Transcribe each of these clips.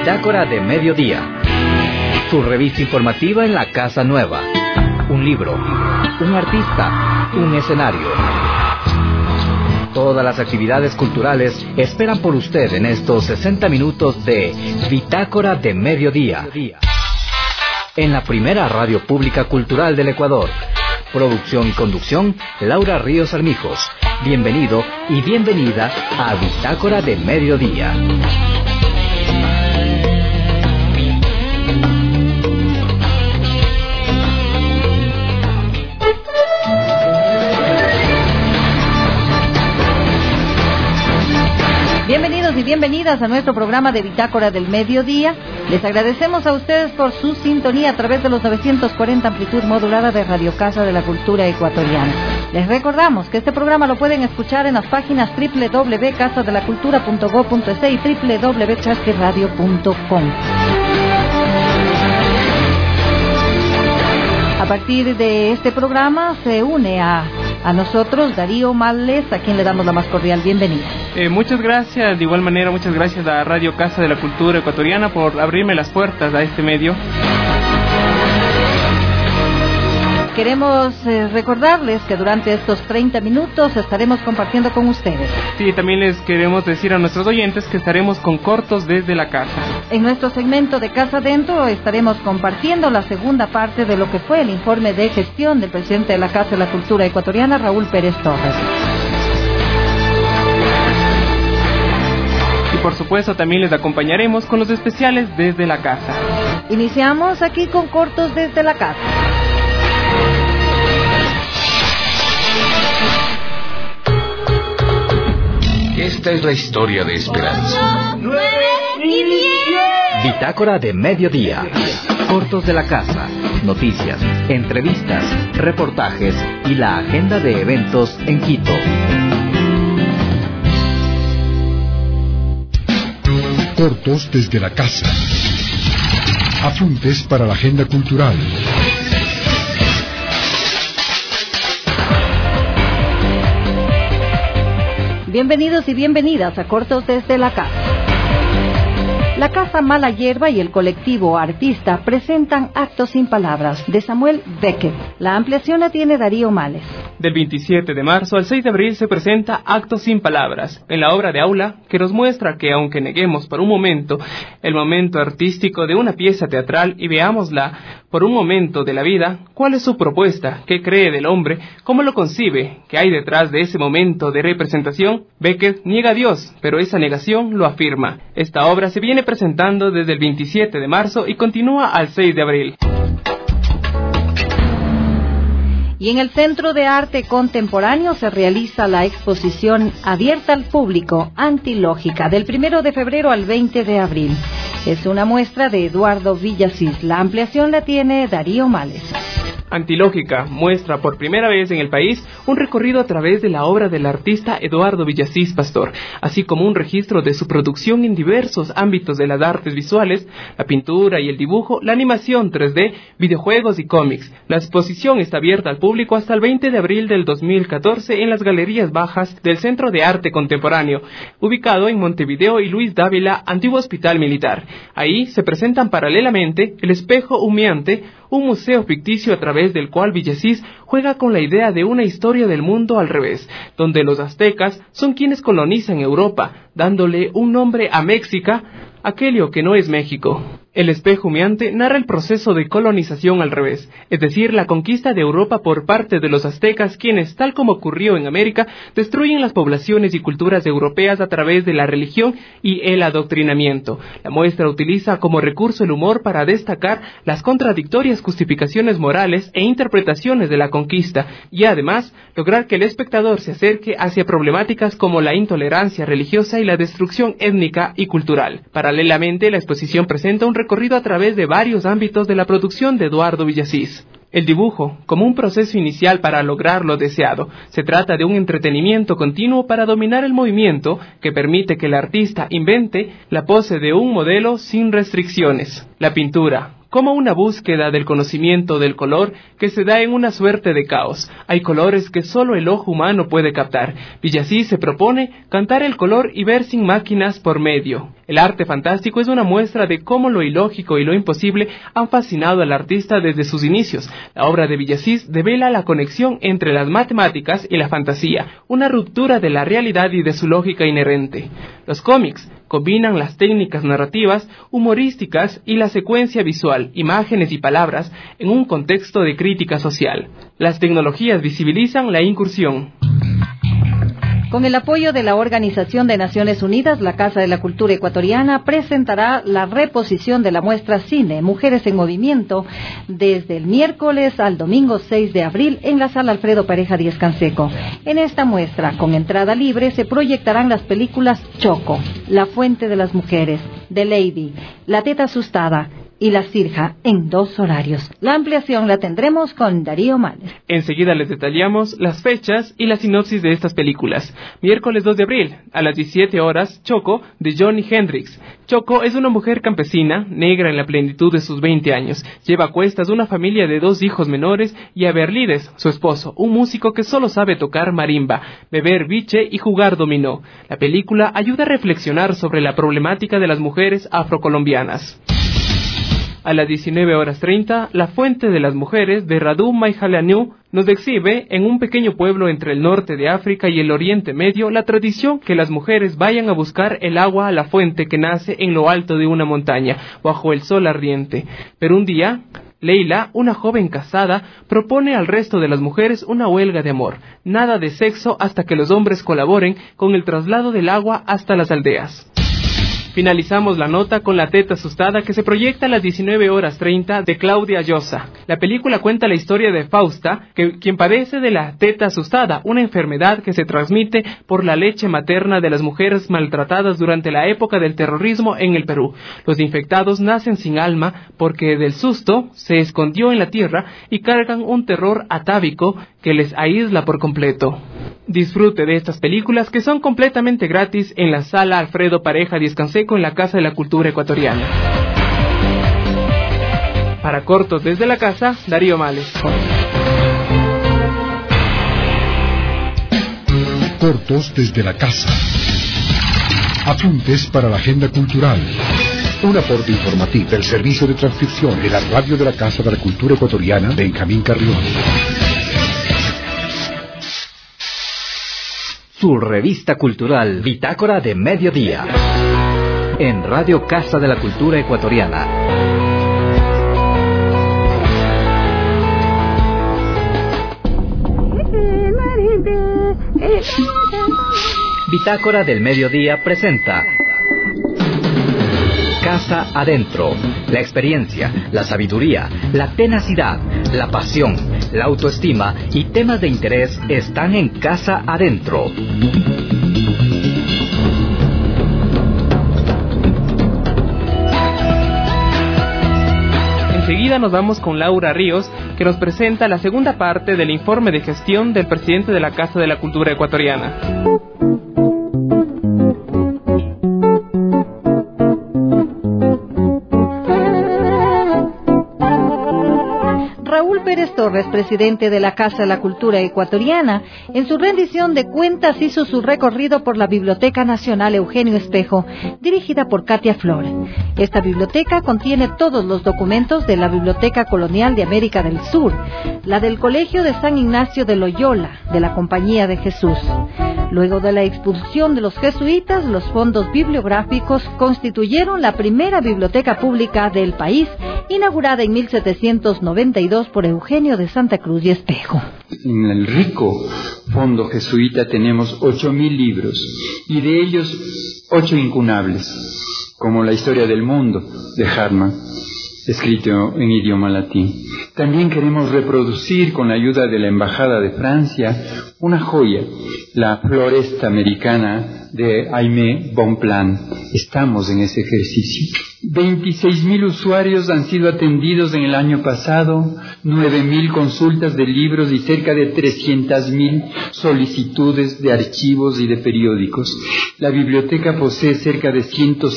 Bitácora de Mediodía, su revista informativa en la Casa Nueva. Un libro, un artista, un escenario. Todas las actividades culturales esperan por usted en estos 60 minutos de Bitácora de Mediodía, en la primera radio pública cultural del Ecuador. Producción y conducción, Laura Ríos Armijos. Bienvenido y bienvenida a Bitácora de Mediodía. Bienvenidos y bienvenidas a nuestro programa de Bitácora del Mediodía. Les agradecemos a ustedes por su sintonía a través de los 940 amplitud modulada de Radio Casa de la Cultura Ecuatoriana. Les recordamos que este programa lo pueden escuchar en las páginas www.casadelacultura.go.es y www.chasqueradio.com. A partir de este programa se une a nosotros Darío Males, a quien le damos la más cordial bienvenida. Muchas gracias, de igual manera muchas gracias a Radio Casa de la Cultura Ecuatoriana por abrirme las puertas a este medio. Queremos recordarles que durante estos 30 minutos estaremos compartiendo con ustedes. Sí, también les queremos decir a nuestros oyentes que estaremos con cortos desde la casa. En nuestro segmento de Casa Adentro estaremos compartiendo la segunda parte de lo que fue el informe de gestión del presidente de la Casa de la Cultura Ecuatoriana, Raúl Pérez Torres. Y por supuesto también les acompañaremos con los especiales desde la casa. Iniciamos aquí con cortos desde la casa. Esta es la historia de esperanza. 9 y 10. Bitácora de Mediodía. Cortos de la casa, noticias, entrevistas, reportajes y la agenda de eventos en Quito. Cortos desde la casa. Apuntes para la agenda cultural. Bienvenidos y bienvenidas a Cortos desde la Casa. La Casa Mala Hierba y el colectivo Artista presentan Actos sin Palabras, de Samuel Beckett. La ampliación la tiene Darío Males. Del 27 de marzo al 6 de abril se presenta Actos sin Palabras, en la obra de aula que nos muestra que aunque neguemos por un momento el momento artístico de una pieza teatral y veámosla por un momento de la vida, ¿cuál es su propuesta? ¿Qué cree del hombre? ¿Cómo lo concibe? ¿Qué hay detrás de ese momento de representación? Beckett niega a Dios, pero esa negación lo afirma. Esta obra se viene presentando desde el 27 de marzo y continúa al 6 de abril. Y en el Centro de Arte Contemporáneo se realiza la exposición abierta al público Antilógica del 1 de febrero al 20 de abril. Es una muestra de Eduardo Villasís. La ampliación la tiene Darío Males. Antilógica muestra por primera vez en el país un recorrido a través de la obra del artista Eduardo Villasís Pastor, así como un registro de su producción en diversos ámbitos de las artes visuales, la pintura y el dibujo, la animación 3D, videojuegos y cómics. La exposición está abierta al público hasta el 20 de abril del 2014 en las Galerías Bajas del Centro de Arte Contemporáneo, ubicado en Montevideo y Luis Dávila, antiguo Hospital Militar. Ahí se presentan paralelamente El Espejo Humeante, un museo ficticio a través del cual Villasís juega con la idea de una historia del mundo al revés, donde los aztecas son quienes colonizan Europa, dándole un nombre a México, aquello que no es México. El Espejo Humeante narra el proceso de colonización al revés, es decir, la conquista de Europa por parte de los aztecas, quienes, tal como ocurrió en América, destruyen las poblaciones y culturas europeas a través de la religión y el adoctrinamiento. La muestra utiliza como recurso el humor para destacar las contradictorias justificaciones morales e interpretaciones de la conquista, y además lograr que el espectador se acerque hacia problemáticas como la intolerancia religiosa y la destrucción étnica y cultural. Paralelamente, la exposición presenta un recorrido a través de varios ámbitos de la producción de Eduardo Villasís. El dibujo, como un proceso inicial para lograr lo deseado, se trata de un entretenimiento continuo para dominar el movimiento que permite que el artista invente la pose de un modelo sin restricciones. La pintura, como una búsqueda del conocimiento del color que se da en una suerte de caos. Hay colores que solo el ojo humano puede captar. Villasís se propone cantar el color y ver sin máquinas por medio. El arte fantástico es una muestra de cómo lo ilógico y lo imposible han fascinado al artista desde sus inicios. La obra de Villasís devela la conexión entre las matemáticas y la fantasía, una ruptura de la realidad y de su lógica inherente. Los cómics combinan las técnicas narrativas, humorísticas y la secuencia visual, imágenes y palabras en un contexto de crítica social. Las tecnologías visibilizan la incursión. Con el apoyo de la Organización de Naciones Unidas, la Casa de la Cultura Ecuatoriana presentará la reposición de la muestra Cine Mujeres en Movimiento desde el miércoles al domingo 6 de abril en la Sala Alfredo Pareja Díez Canseco. En esta muestra, con entrada libre, se proyectarán las películas Choco, La Fuente de las Mujeres, The Lady, La Teta Asustada y La Sirja en 2 horarios. La ampliación la tendremos con Darío Males. Enseguida les detallamos las fechas y la sinopsis de estas películas. Miércoles 2 de abril, a las 17 horas, Choco, de Johnny Hendrix. Choco es una mujer campesina, negra en la plenitud de sus 20 años. Lleva a cuestas una familia de 2 hijos menores y a Berlides, su esposo, un músico que solo sabe tocar marimba, beber biche y jugar dominó. La película ayuda a reflexionar sobre la problemática de las mujeres afrocolombianas. A las 19:30, La Fuente de las Mujeres, de Radu Mayhalaniu, nos exhibe, en un pequeño pueblo entre el norte de África y el Oriente Medio, la tradición que las mujeres vayan a buscar el agua a la fuente que nace en lo alto de una montaña, bajo el sol ardiente. Pero un día, Leila, una joven casada, propone al resto de las mujeres una huelga de amor. Nada de sexo hasta que los hombres colaboren con el traslado del agua hasta las aldeas. Finalizamos la nota con La Teta Asustada, que se proyecta a las 19:30 de Claudia Llosa. La película cuenta la historia de Fausta, quien padece de la teta asustada, una enfermedad que se transmite por la leche materna de las mujeres maltratadas durante la época del terrorismo en el Perú. Los infectados nacen sin alma porque del susto se escondió en la tierra y cargan un terror atávico que les aísla por completo. Disfrute de estas películas que son completamente gratis en la Sala Alfredo Pareja Díez Canseco en la Casa de la Cultura Ecuatoriana. Para Cortos desde la Casa, Darío Males. Cortos desde la Casa. Apuntes para la agenda cultural. Un aporte informativo del Servicio de Transcripción de la Radio de la Casa de la Cultura Ecuatoriana, Benjamín Carrión. Su revista cultural, Bitácora de Mediodía, en Radio Casa de la Cultura Ecuatoriana. Bitácora del Mediodía presenta Casa Adentro. La experiencia, la sabiduría, la tenacidad, la pasión, la autoestima y temas de interés están en Casa Adentro. Enseguida nos vamos con Laura Ríos, que nos presenta la segunda parte del informe de gestión del presidente de la Casa de la Cultura Ecuatoriana. Torres, presidente de la Casa de la Cultura Ecuatoriana, en su rendición de cuentas hizo su recorrido por la Biblioteca Nacional Eugenio Espejo, dirigida por Katia Flor. Esta biblioteca contiene todos los documentos de la Biblioteca Colonial de América del Sur, la del Colegio de San Ignacio de Loyola, de la Compañía de Jesús. Luego de la expulsión de los jesuitas, los fondos bibliográficos constituyeron la primera biblioteca pública del país, inaugurada en 1792 por Eugenio de Santa Cruz y Espejo. En el rico fondo jesuita tenemos 8.000 libros, y de ellos 8 incunables, como La Historia del Mundo, de Hartmann, escrito en idioma latín. También queremos reproducir, con la ayuda de la Embajada de Francia, una joya, la Floresta Americana de Aimé Bonpland. Estamos en ese ejercicio. 26,000 usuarios han sido atendidos en el año pasado, 9,000 consultas de libros y cerca de 300,000 solicitudes de archivos y de periódicos. La biblioteca posee cerca de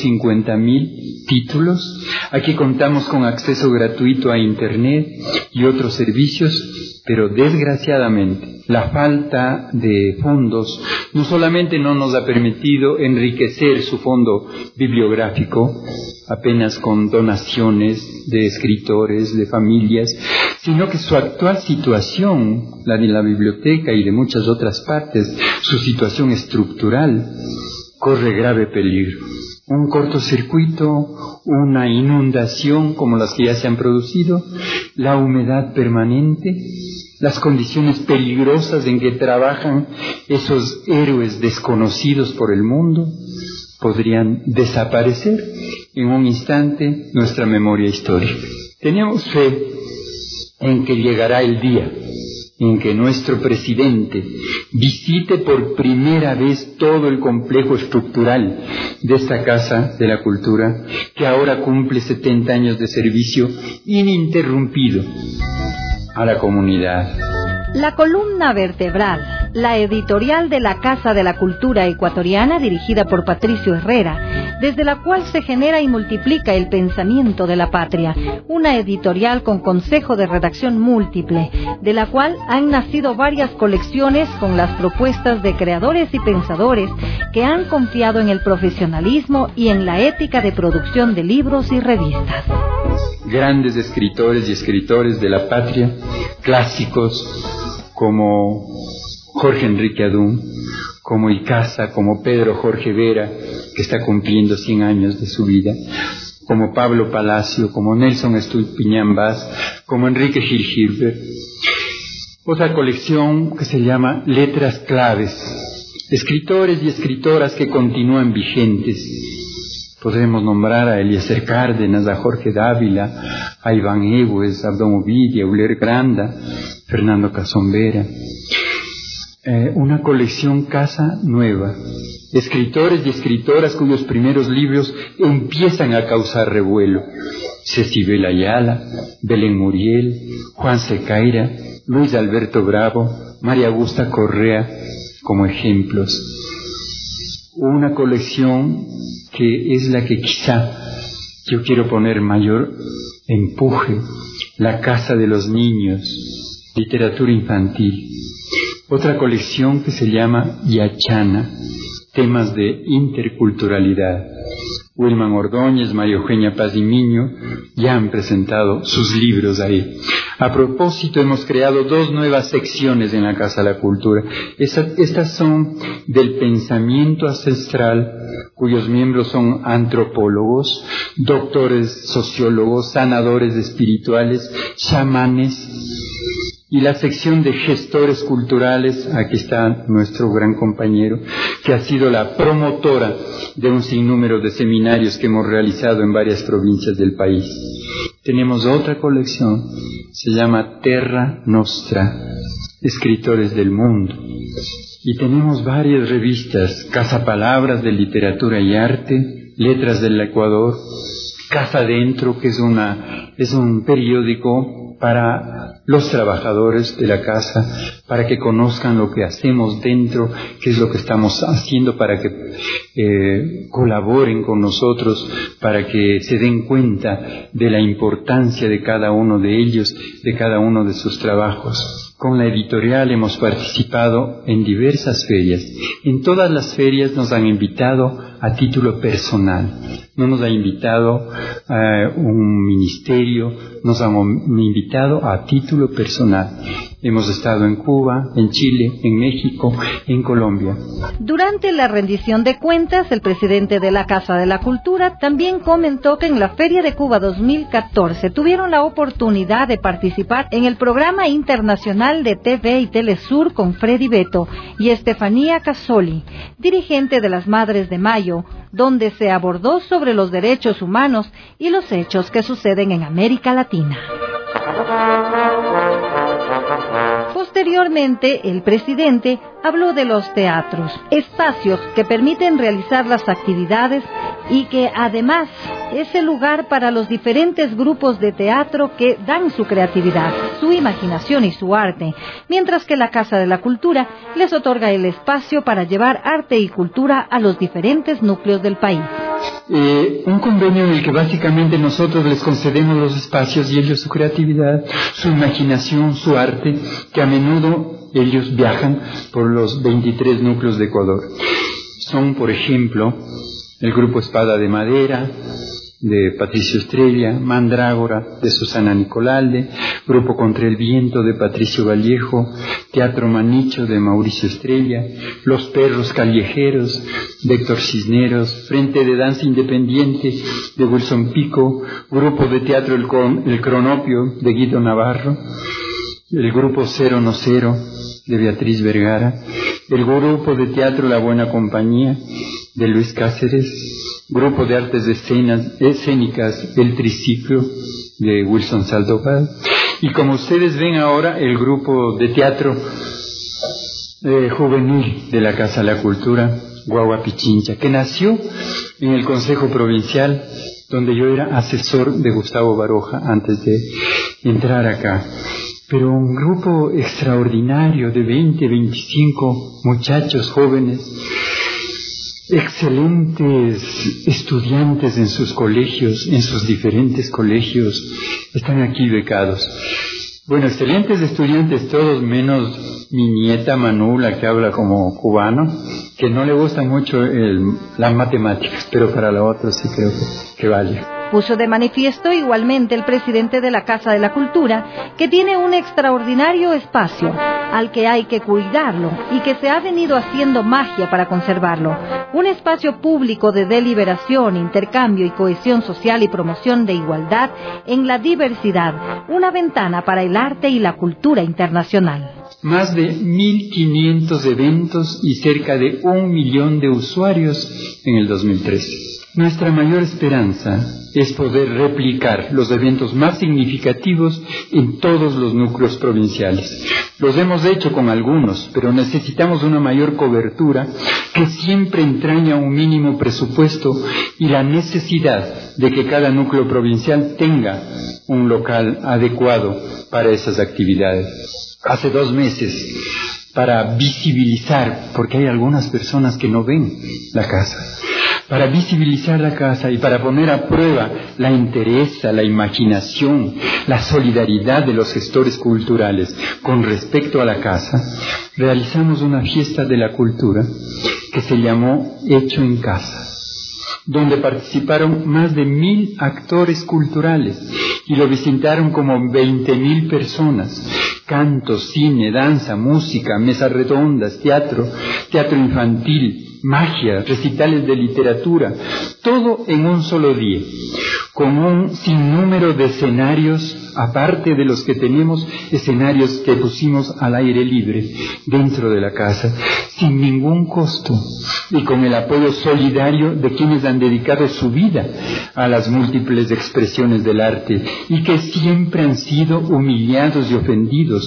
150,000 títulos. Aquí contamos con acceso gratuito a Internet y otros servicios, pero desgraciadamente la falta de fondos no solamente no nos ha permitido enriquecer su fondo bibliográfico, apenas con donaciones de escritores, de familias, sino que su actual situación, la de la biblioteca y de muchas otras partes, su situación estructural, corre grave peligro. Un cortocircuito, una inundación como las que ya se han producido, la humedad permanente, las condiciones peligrosas en que trabajan esos héroes desconocidos por el mundo, podrían desaparecer en un instante nuestra memoria histórica. Tenemos fe en que llegará el día en que nuestro presidente visite por primera vez todo el complejo estructural de esta Casa de la Cultura, que ahora cumple 70 años de servicio ininterrumpido a la comunidad. La columna vertebral, la editorial de la Casa de la Cultura Ecuatoriana, dirigida por Patricio Herrera, desde la cual se genera y multiplica el pensamiento de la patria. Una editorial con consejo de redacción múltiple, de la cual han nacido varias colecciones con las propuestas de creadores y pensadores que han confiado en el profesionalismo y en la ética de producción de libros y revistas. Grandes escritores y escritores de la patria, clásicos como Jorge Enrique Adún, como Icaza, como Pedro Jorge Vera, que está cumpliendo 100 años de su vida, como Pablo Palacio, como Nelson Estupiñán Vaz, como Enrique Gil Gilbert. Otra colección que se llama Letras Claves, escritores y escritoras que continúan vigentes. Podremos nombrar a Eliezer Cárdenas, a Jorge Dávila, a Iván Egues, a Abdón Ovidia, a Euler Granda, Fernando Cazombera. Una colección Casa Nueva, escritores y escritoras cuyos primeros libros empiezan a causar revuelo. Cecibel Ayala, Belén Muriel, Juan Secaira, Luis Alberto Bravo, María Augusta Correa, como ejemplos. Una colección que es la que quizá yo quiero poner mayor empuje, la Casa de los Niños, literatura infantil. Otra colección que se llama Yachana, temas de interculturalidad. Wilman Ordóñez, María Eugenia Paz y Miño ya han presentado sus libros ahí. A propósito, hemos creado 2 nuevas secciones en la Casa de la Cultura. Estas son del pensamiento ancestral, cuyos miembros son antropólogos, doctores sociólogos, sanadores espirituales, chamanes. Y la sección de gestores culturales, aquí está nuestro gran compañero, que ha sido la promotora de un sinnúmero de seminarios que hemos realizado en varias provincias del país. Tenemos otra colección, se llama Terra Nostra, escritores del mundo. Y tenemos varias revistas, Casa Palabras de Literatura y Arte, Letras del Ecuador, Casa Dentro, que es un periódico para los trabajadores de la casa, para que conozcan lo que hacemos dentro, qué es lo que estamos haciendo, para que colaboren con nosotros, para que se den cuenta de la importancia de cada uno de ellos, de cada uno de sus trabajos. Con la editorial hemos participado en diversas ferias. En todas las ferias nos han invitado a título personal. No nos ha invitado un ministerio, nos han invitado a título personal. Hemos estado en Cuba, en Chile, en México, en Colombia. Durante la rendición de cuentas, el presidente de la Casa de la Cultura también comentó que en la Feria de Cuba 2014 tuvieron la oportunidad de participar en el programa internacional de TV y Telesur con Freddy Beto y Estefanía Casoli, dirigente de las Madres de Mayo, donde se abordó sobre los derechos humanos y los hechos que suceden en América Latina. Posteriormente, el presidente habló de los teatros, espacios que permiten realizar las actividades y que además es el lugar para los diferentes grupos de teatro que dan su creatividad, su imaginación y su arte, mientras que la Casa de la Cultura les otorga el espacio para llevar arte y cultura a los diferentes núcleos del país. Un convenio en el que básicamente nosotros les concedemos los espacios y ellos su creatividad, su imaginación, su arte, que a menudo ellos viajan por los 23 núcleos de Ecuador. Son, por ejemplo, el grupo Espada de Madera, de Patricio Estrella, Mandrágora, de Susana Nicolalde, Grupo Contra el Viento, de Patricio Vallejo, Teatro Manicho, de Mauricio Estrella, Los Perros Callejeros, de Héctor Cisneros, Frente de Danza Independiente, de Wilson Pico, Grupo de Teatro El Cronopio, de Guido Navarro, el Grupo Cero No Cero, de Beatriz Vergara, el Grupo de Teatro La Buena Compañía, de Luis Cáceres, Grupo de Artes Escénicas El Triciclo, de Wilson Saldoval, y como ustedes ven ahora, el Grupo de Teatro Juvenil de la Casa de la Cultura, Guagua Pichincha, que nació en el Consejo Provincial, donde yo era asesor de Gustavo Baroja antes de entrar acá. Pero un grupo extraordinario de 20, 25 muchachos jóvenes, excelentes estudiantes en sus colegios, en sus diferentes colegios, están aquí becados. Bueno, excelentes estudiantes todos, menos mi nieta Manula, que habla como cubano, que no le gusta mucho las matemáticas, pero para la otra sí creo que vale. Puso de manifiesto igualmente el presidente de la Casa de la Cultura que tiene un extraordinario espacio al que hay que cuidarlo y que se ha venido haciendo magia para conservarlo. Un espacio público de deliberación, intercambio y cohesión social y promoción de igualdad en la diversidad. Una ventana para el arte y la cultura internacional. Más de 1.500 eventos y cerca de 1 millón de usuarios en el 2013. Nuestra mayor esperanza es poder replicar los eventos más significativos en todos los núcleos provinciales. Los hemos hecho con algunos, pero necesitamos una mayor cobertura que siempre entraña un mínimo presupuesto y la necesidad de que cada núcleo provincial tenga un local adecuado para esas actividades. Hace 2 meses, para visibilizar, porque hay algunas personas que no ven la casa, para visibilizar la casa y para poner a prueba la entereza, la imaginación, la solidaridad de los gestores culturales con respecto a la casa, realizamos una fiesta de la cultura que se llamó Hecho en Casa, donde participaron más de 1.000 actores culturales y lo visitaron como 20.000 personas. Canto, cine, danza, música, mesas redondas, teatro infantil, magia, recitales de literatura, todo en un solo día, con un sinnúmero de escenarios, aparte de los que tenemos, escenarios que pusimos al aire libre dentro de la casa, sin ningún costo y con el apoyo solidario de quienes han dedicado su vida a las múltiples expresiones del arte y que siempre han sido humillados y ofendidos,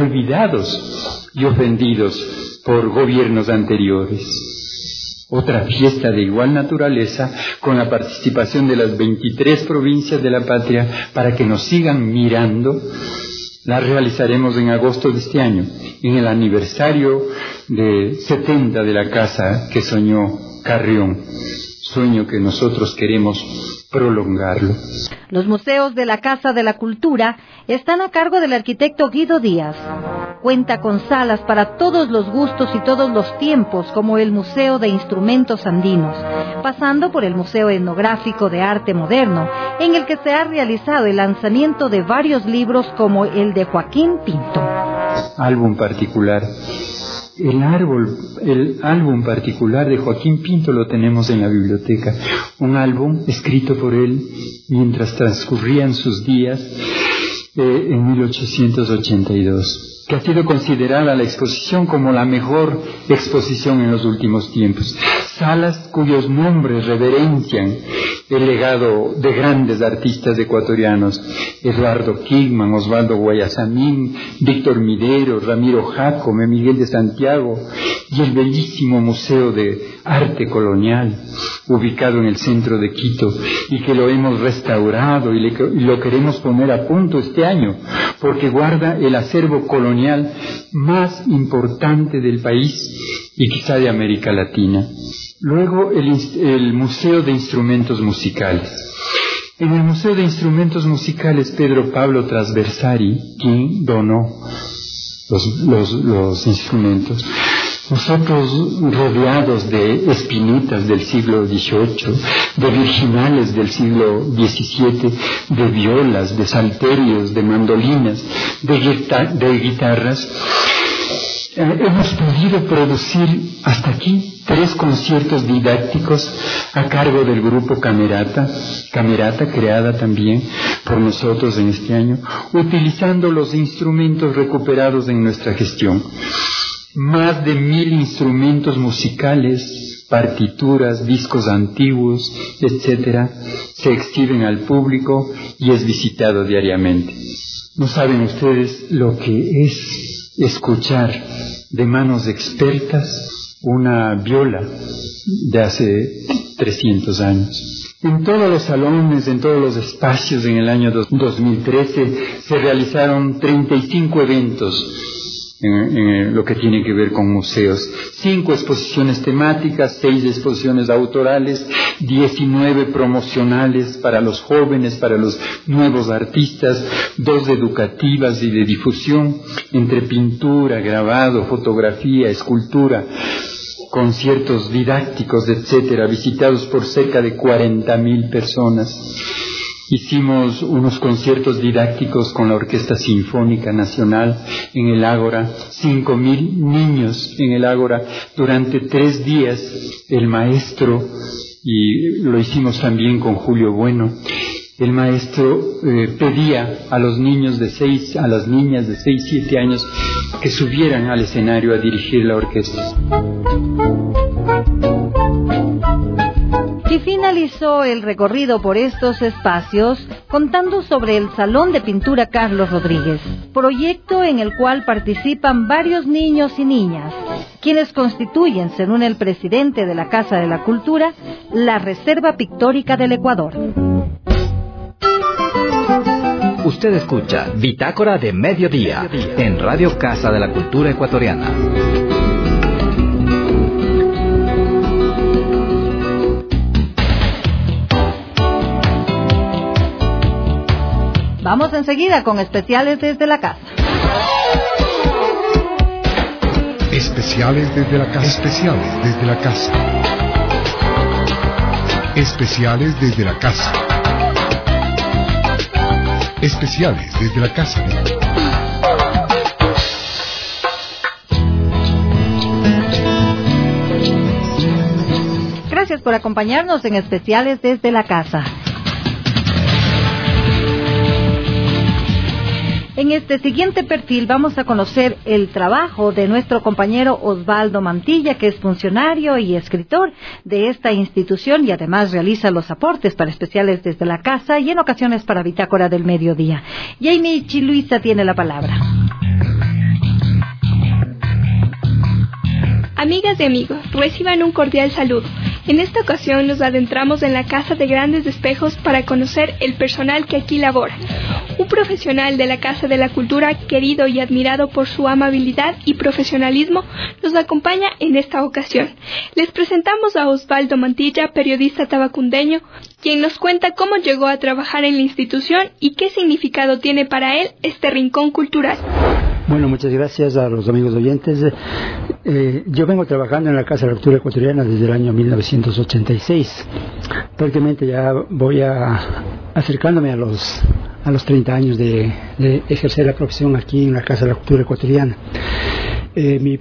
olvidados y ofendidos por gobiernos anteriores. Otra fiesta de igual naturaleza, con la participación de las 23 provincias de la patria, para que nos sigan mirando, la realizaremos en agosto de este año, en el aniversario de 70 de la casa que soñó Carrión, sueño que nosotros queremos prolongarlo. Los museos de la Casa de la Cultura están a cargo del arquitecto Guido Díaz. Cuenta con salas para todos los gustos y todos los tiempos, como el Museo de Instrumentos Andinos, pasando por el Museo Etnográfico de Arte Moderno, en el que se ha realizado el lanzamiento de varios libros como el de Joaquín Pinto. Álbum particular. El álbum particular de Joaquín Pinto lo tenemos en la biblioteca. Un álbum escrito por él mientras transcurrían sus días en 1882. que ha sido considerada la exposición como la mejor exposición en los últimos tiempos. Salas cuyos nombres reverencian el legado de grandes artistas ecuatorianos: Eduardo Kingman, Osvaldo Guayasamín, Víctor Midero, Ramiro Jácome, Miguel de Santiago, y el bellísimo Museo de Arte Colonial, ubicado en el centro de Quito, y que lo hemos restaurado y lo queremos poner a punto este año, porque guarda el acervo colonial más importante del país y quizá de América Latina. Luego el Museo de Instrumentos Musicales. En el Museo de Instrumentos Musicales, Pedro Pablo Trasversari, quien donó los instrumentos. Nosotros, rodeados de espinitas del siglo XVIII, de virginales del siglo XVII, de violas, de salterios, de mandolinas, de guitarras, hemos podido producir hasta aquí 3 conciertos didácticos a cargo del grupo Camerata, creada también por nosotros en este año, utilizando los instrumentos recuperados en nuestra gestión. Más de 1000 instrumentos musicales, partituras, discos antiguos, etcétera, se exhiben al público y es visitado diariamente. No saben ustedes lo que es escuchar de manos expertas una viola de hace 300 años. En todos los salones, en todos los espacios, en el año 2013 se realizaron 35 eventos en lo que tiene que ver con museos. 5 exposiciones temáticas, 6 exposiciones autorales, 19 promocionales para los jóvenes, para los nuevos artistas, 2 educativas y de difusión, entre pintura, grabado, fotografía, escultura, conciertos didácticos, etcétera, visitados por cerca de 40.000 personas. Hicimos unos conciertos didácticos con la Orquesta Sinfónica Nacional en el Ágora, 5.000 niños en el Ágora durante 3 días. El maestro, y lo hicimos también con Julio Bueno, el maestro pedía a los niños a las niñas de 6, 7 años que subieran al escenario a dirigir la orquesta. Y finalizó el recorrido por estos espacios contando sobre el Salón de Pintura Carlos Rodríguez, proyecto en el cual participan varios niños y niñas, quienes constituyen, según el presidente de la Casa de la Cultura, la Reserva Pictórica del Ecuador. Usted escucha Bitácora de Mediodía en Radio Casa de la Cultura Ecuatoriana. Vamos enseguida con especiales desde la casa. Especiales desde la casa. Especiales desde la casa. Especiales desde la casa. Especiales desde la casa. Gracias por acompañarnos en Especiales desde la casa. En este siguiente perfil vamos a conocer el trabajo de nuestro compañero Osvaldo Mantilla, que es funcionario y escritor de esta institución y además realiza los aportes para Especiales desde la casa y en ocasiones para Bitácora del Mediodía. Jamie Chiluisa tiene la palabra. Amigas y amigos, reciban un cordial saludo. En esta ocasión nos adentramos en la Casa de Grandes Espejos para conocer el personal que aquí labora. Un profesional de la Casa de la Cultura, querido y admirado por su amabilidad y profesionalismo, nos acompaña en esta ocasión. Les presentamos a Osvaldo Mantilla, periodista tabacundeño, quien nos cuenta cómo llegó a trabajar en la institución y qué significado tiene para él este rincón cultural. Bueno, muchas gracias a los amigos oyentes. Yo vengo trabajando en la Casa de la Cultura Ecuatoriana desde el año 1986. Prácticamente ya voy acercándome a los 30 años de ejercer la profesión aquí en la Casa de la Cultura Ecuatoriana. Mi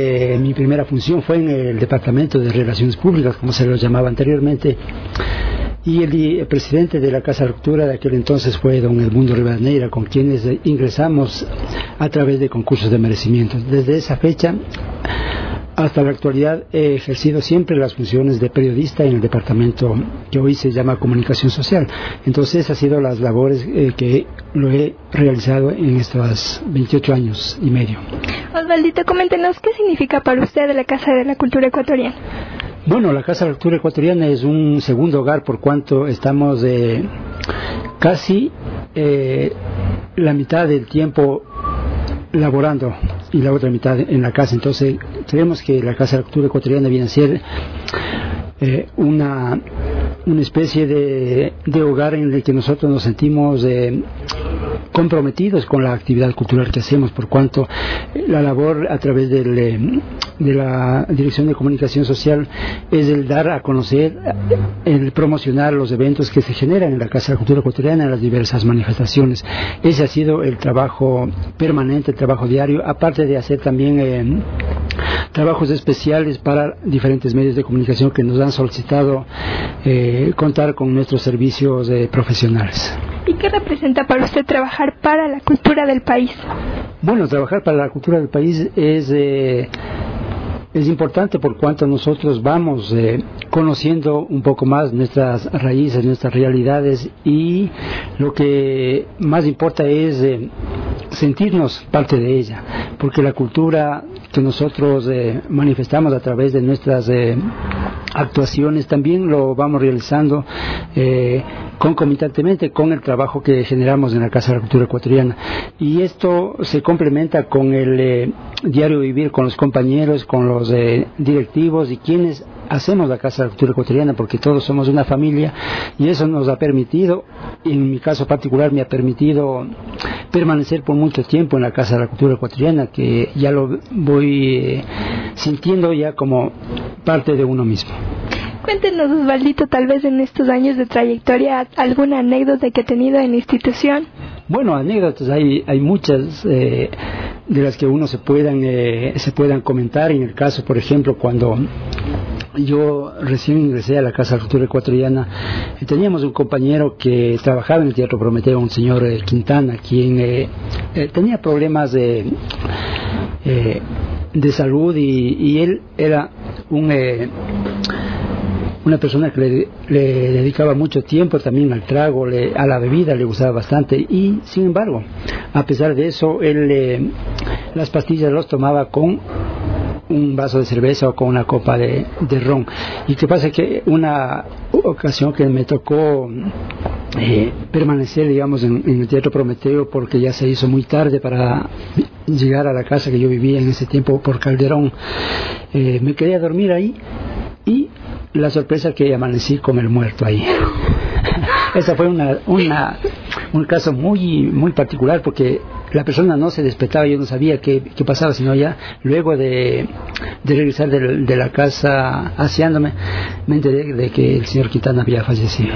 primera función fue en el Departamento de Relaciones Públicas, como se lo llamaba anteriormente. y el presidente de la Casa de la Cultura de aquel entonces fue don Edmundo Rivadeneira, con quienes ingresamos a través de concursos de merecimiento. Desde esa fecha hasta la actualidad he ejercido siempre las funciones de periodista en el departamento que hoy se llama Comunicación Social. Entonces esas han sido las labores que lo he realizado en estos 28 años y medio. Osvaldito, coméntenos qué significa para usted la Casa de la Cultura Ecuatoriana. Bueno, la Casa de la Cultura Ecuatoriana es un segundo hogar por cuanto estamos casi la mitad del tiempo laborando y la otra mitad en la casa. Entonces creemos que la Casa de la Cultura Ecuatoriana viene a ser una especie de hogar en el que nosotros nos sentimos comprometidos con la actividad cultural que hacemos, por cuanto la labor a través de la Dirección de Comunicación Social es el dar a conocer, el promocionar los eventos que se generan en la Casa de la Cultura Ecuatoriana en las diversas manifestaciones. Ese ha sido el trabajo permanente, el trabajo diario, aparte de hacer también trabajos especiales para diferentes medios de comunicación que nos han solicitado contar con nuestros servicios profesionales. ¿Y qué representa para usted trabajar para la cultura del país? Bueno, trabajar para la cultura del país es importante por cuanto nosotros vamos conociendo un poco más nuestras raíces, nuestras realidades, y lo que más importa es sentirnos parte de ella, porque la cultura que nosotros manifestamos a través de nuestras actuaciones también lo vamos realizando concomitantemente con el trabajo que generamos en la Casa de la Cultura Ecuatoriana, y esto se complementa con el diario vivir con los compañeros, con los directivos y quienes hacemos la Casa de la Cultura Ecuatoriana, porque todos somos una familia, y eso nos ha permitido, en mi caso particular me ha permitido permanecer por mucho tiempo en la Casa de la Cultura Ecuatoriana, que ya lo voy sintiendo ya como parte de uno mismo. Cuéntenos, Osvaldito, tal vez en estos años de trayectoria, alguna anécdota que ha tenido en la institución. Bueno, anécdotas hay muchas de las que uno se puedan comentar. En el caso, por ejemplo, cuando yo recién ingresé a la Casa de la Cultura Ecuatoriana, teníamos un compañero que trabajaba en el Teatro Prometeo, un señor Quintana, quien tenía problemas de salud, y él era una persona que le dedicaba mucho tiempo también al trago, a la bebida, le gustaba bastante, y sin embargo, a pesar de eso, él las pastillas los tomaba con un vaso de cerveza o con una copa de ron. Y que pasa que una ocasión que me tocó permanecer, digamos, en el Teatro Prometeo, porque ya se hizo muy tarde para llegar a la casa que yo vivía en ese tiempo por Calderón, me quedé a dormir ahí, y la sorpresa que amanecí con el muerto ahí. Esa fue un caso muy particular, porque la persona no se despertaba, yo no sabía qué pasaba, sino ya luego de regresar de la casa aseándome, me enteré de que el señor Quintana había fallecido.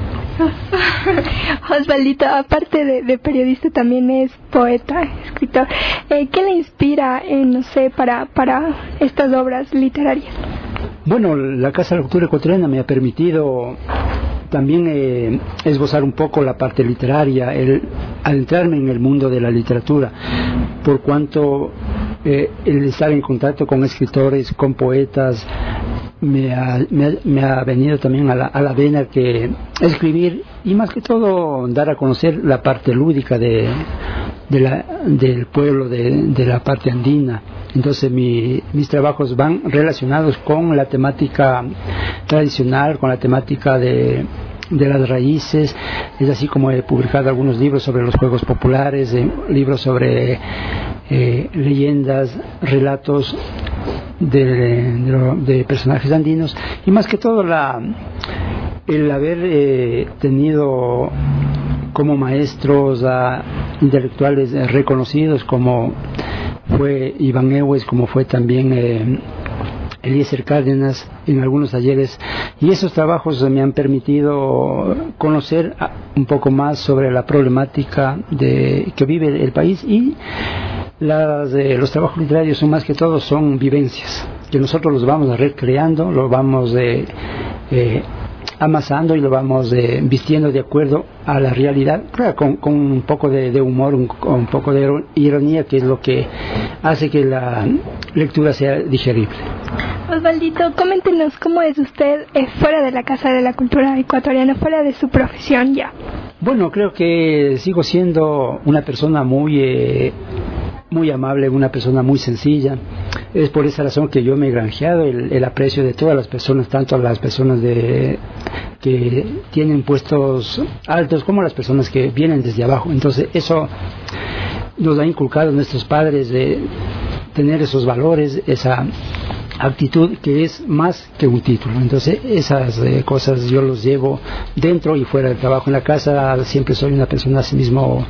Osvaldito, aparte de periodista, también es poeta, escritor. ¿Qué le inspira, para estas obras literarias? Bueno, la Casa de la Cultura Ecuatoriana me ha permitido también esbozar un poco la parte literaria, el adentrarme en el mundo de la literatura, por cuanto el estar en contacto con escritores, con poetas, me ha venido también a la vena que escribir, y más que todo dar a conocer la parte lúdica del pueblo, de la parte andina. Entonces mis trabajos van relacionados con la temática tradicional, con la temática de las raíces. Es así como he publicado algunos libros sobre los juegos populares, libros sobre leyendas, relatos de personajes andinos, y más que todo el haber tenido como maestros a intelectuales reconocidos como fue Iván Ewes, como fue también Eliezer Cárdenas en algunos talleres, y esos trabajos me han permitido conocer un poco más sobre la problemática que vive el país, y los trabajos literarios son más que todo son vivencias que nosotros los vamos recreando, los vamos amasando y lo vamos vistiendo de acuerdo a la realidad, claro, con un poco de humor, un poco de ironía, que es lo que hace que la lectura sea digerible. Osvaldito, coméntenos cómo es usted fuera de la Casa de la Cultura Ecuatoriana, fuera de su profesión ya. Bueno, creo que sigo siendo una persona muy amable, una persona muy sencilla. Es por esa razón que yo me he granjeado el aprecio de todas las personas, tanto las personas que tienen puestos altos como las personas que vienen desde abajo. Entonces eso nos ha inculcado nuestros padres, de tener esos valores, esa actitud que es más que un título. Entonces esas cosas yo los llevo dentro y fuera del trabajo. En la casa siempre soy una persona así mismo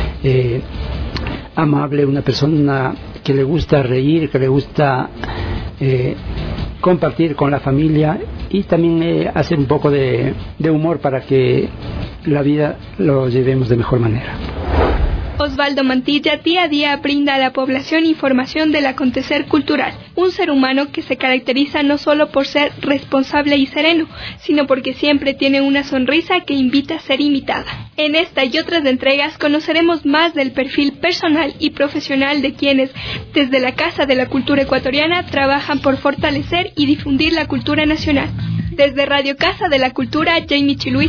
amable, una persona que le gusta reír, que le gusta compartir con la familia y también hacer un poco de humor para que la vida lo llevemos de mejor manera. Osvaldo Mantilla día a día brinda a la población información del acontecer cultural, un ser humano que se caracteriza no solo por ser responsable y sereno, sino porque siempre tiene una sonrisa que invita a ser imitada. En esta y otras entregas conoceremos más del perfil personal y profesional de quienes, desde la Casa de la Cultura Ecuatoriana, trabajan por fortalecer y difundir la cultura nacional. Desde Radio Casa de la Cultura, Jamie Chiluis.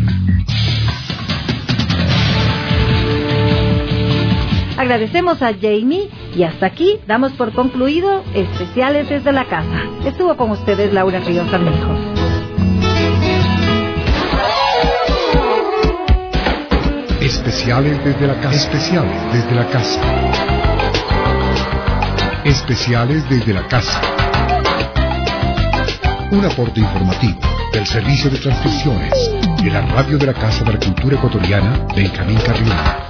Agradecemos a Jamie y hasta aquí damos por concluido Especiales desde la Casa. Estuvo con ustedes Laura Ríos Armijos. Especiales desde la Casa. Especiales desde la Casa. Especiales desde la Casa. Un aporte informativo del Servicio de Transcripciones de la Radio de la Casa de la Cultura Ecuatoriana, Benjamín Carrión.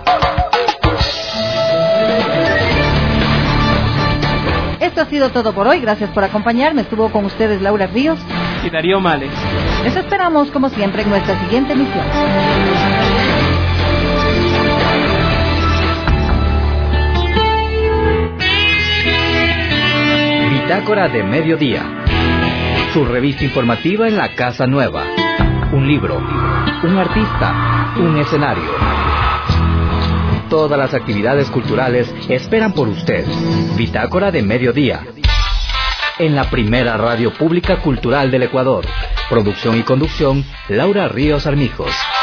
Esto ha sido todo por hoy. Gracias por acompañarme. Estuvo con ustedes Laura Ríos y Darío Males. Les esperamos, como siempre, en nuestra siguiente emisión. Bitácora de Mediodía. Su revista informativa en la Casa Nueva. Un libro, un artista, un escenario. Todas las actividades culturales esperan por usted. Bitácora de Mediodía. En la primera radio pública cultural del Ecuador. Producción y conducción, Laura Ríos Armijos.